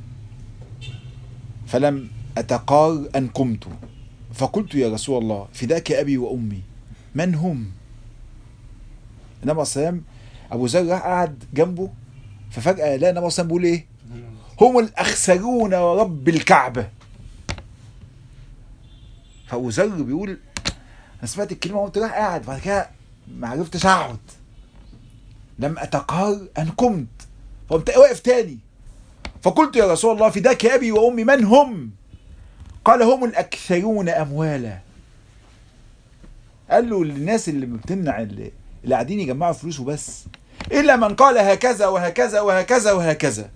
فلم اتقار ان قمت، فقلت: يا رسول الله فداك ابي وامي، من هم؟ النبي عليه السلام ابو ذر راح قعد جنبه، ففجأة لقى النبي عليه السلام بيقول ايه؟ هم الاخسرون ورب الكعبة. فابو ذر بيقول انا سمعت الكلمة وقمت راح قاعد، بعد كده ما عرفتش اقعد، لم اتقهر ان قمت، فقمت واقف تاني، فقلت: يا رسول الله فداك ابي وامي، من هم؟ قال: هم الاكثرون اموالا. قال له للناس اللي بتمنع اللي, اللي قاعدين يجمعوا فلوس وبس، الا من قال هكذا وهكذا وهكذا وهكذا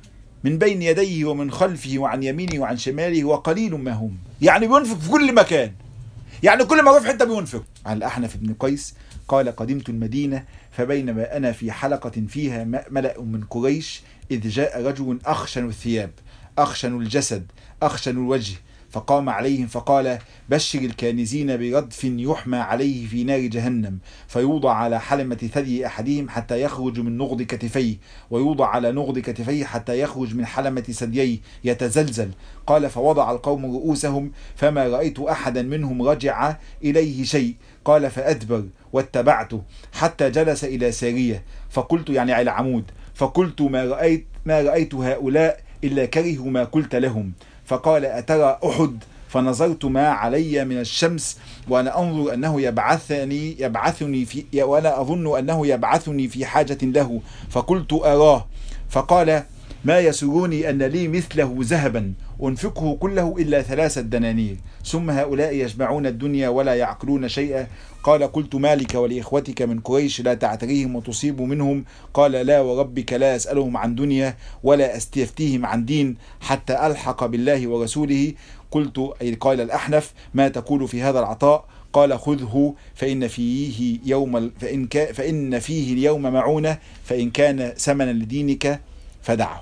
من بين يديه ومن خلفه وعن يمينه وعن شماله وقليل ما هم. يعني بينفق في كل مكان، يعني كل ما يروح في حته بينفق. عن الأحنف بن قيس قال: قدمت المدينة فبينما أنا في حلقة فيها ملأ من قريش إذ جاء رجل أخشن الثياب أخشن الجسد أخشن الوجه، فقام عليهم فقال: بشر الكانزين بردف يحمى عليه في نار جهنم، فيوضع على حلمة ثدي أحدهم حتى يخرج من نغض كتفيه، ويوضع على نغض كتفيه حتى يخرج من حلمة ثدييه يتزلزل. قال: فوضع القوم رؤوسهم فما رأيت أحدا منهم رجع إليه شيء. قال: فأدبر واتبعته حتى جلس إلى سارية، فقلت يعني على عمود، فقلت: ما رأيت ما رأيت هؤلاء إلا كرهوا ما قلت لهم. فقال: أترى أحد؟ فنظرت ما علي من الشمس وأنا أنظر أنه يبعثني يبعثني في وأنا أظن أنه يبعثني في حاجة له، فقلت: أراه. فقال: ما يسرني أن لي مثله ذهبا أنفقه كله إلا ثلاثة دنانير، ثم هؤلاء يجمعون الدنيا ولا يعقلون شيئا. قال: قلت: مالك ولإخوتك من قريش لا تعتريهم وتصيب منهم؟ قال: لا وربك لا أسألهم عن دنيا ولا أستفتيهم عن دين حتى ألحق بالله ورسوله. قلت أي قال الأحنف: ما تقول في هذا العطاء؟ قال: خذه فإن فيه يوم فإن, كا فإن فيه اليوم معونة، فإن كان ثمنا لدينك فدعه.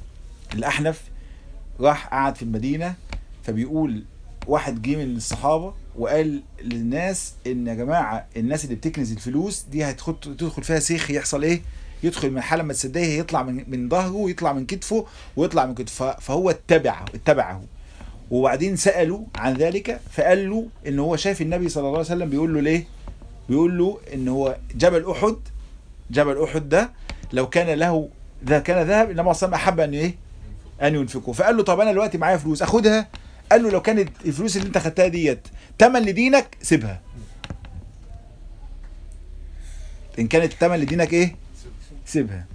الأحنف راح قعد في المدينة، فبيقول واحد جه من الصحابة وقال للناس ان يا جماعة الناس اللي بتكنز الفلوس دي هتدخل فيها سيخ، يحصل ايه؟ يدخل من حلمة سديه، يطلع من من ظهره ويطلع من كتفه ويطلع من كتفه. فهو اتبعه اتبعه وبعدين سألوا عن ذلك، فقال له ان هو شايف النبي صلى الله عليه وسلم بيقول له ليه؟ بيقول له ان هو جبل احد جبل احد ده لو كان له ده كان ذهب، النبي صلى الله عليه وسلم احب ان ايه؟ ان ينفقه. فقال له: طب انا دلوقتي معايا فلوس اخدها؟ قال له: لو كانت الفلوس اللي انت خدتها ديت تمن لدينك سيبها، ان كانت تمن لدينك ايه؟ سيبها.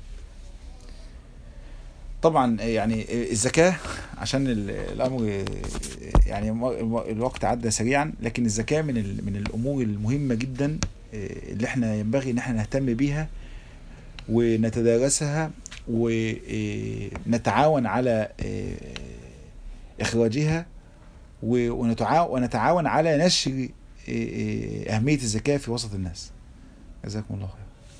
طبعا يعني الزكاة عشان الامر يعني الوقت عدى سريعا، لكن الزكاة من من الامور المهمة جدا اللي احنا ينبغي ان احنا نهتم بيها ونتدارسها ونتعاون على اخراجها ونتعاون على نشر اهمية الزكاة في وسط الناس. جزاكم الله خير.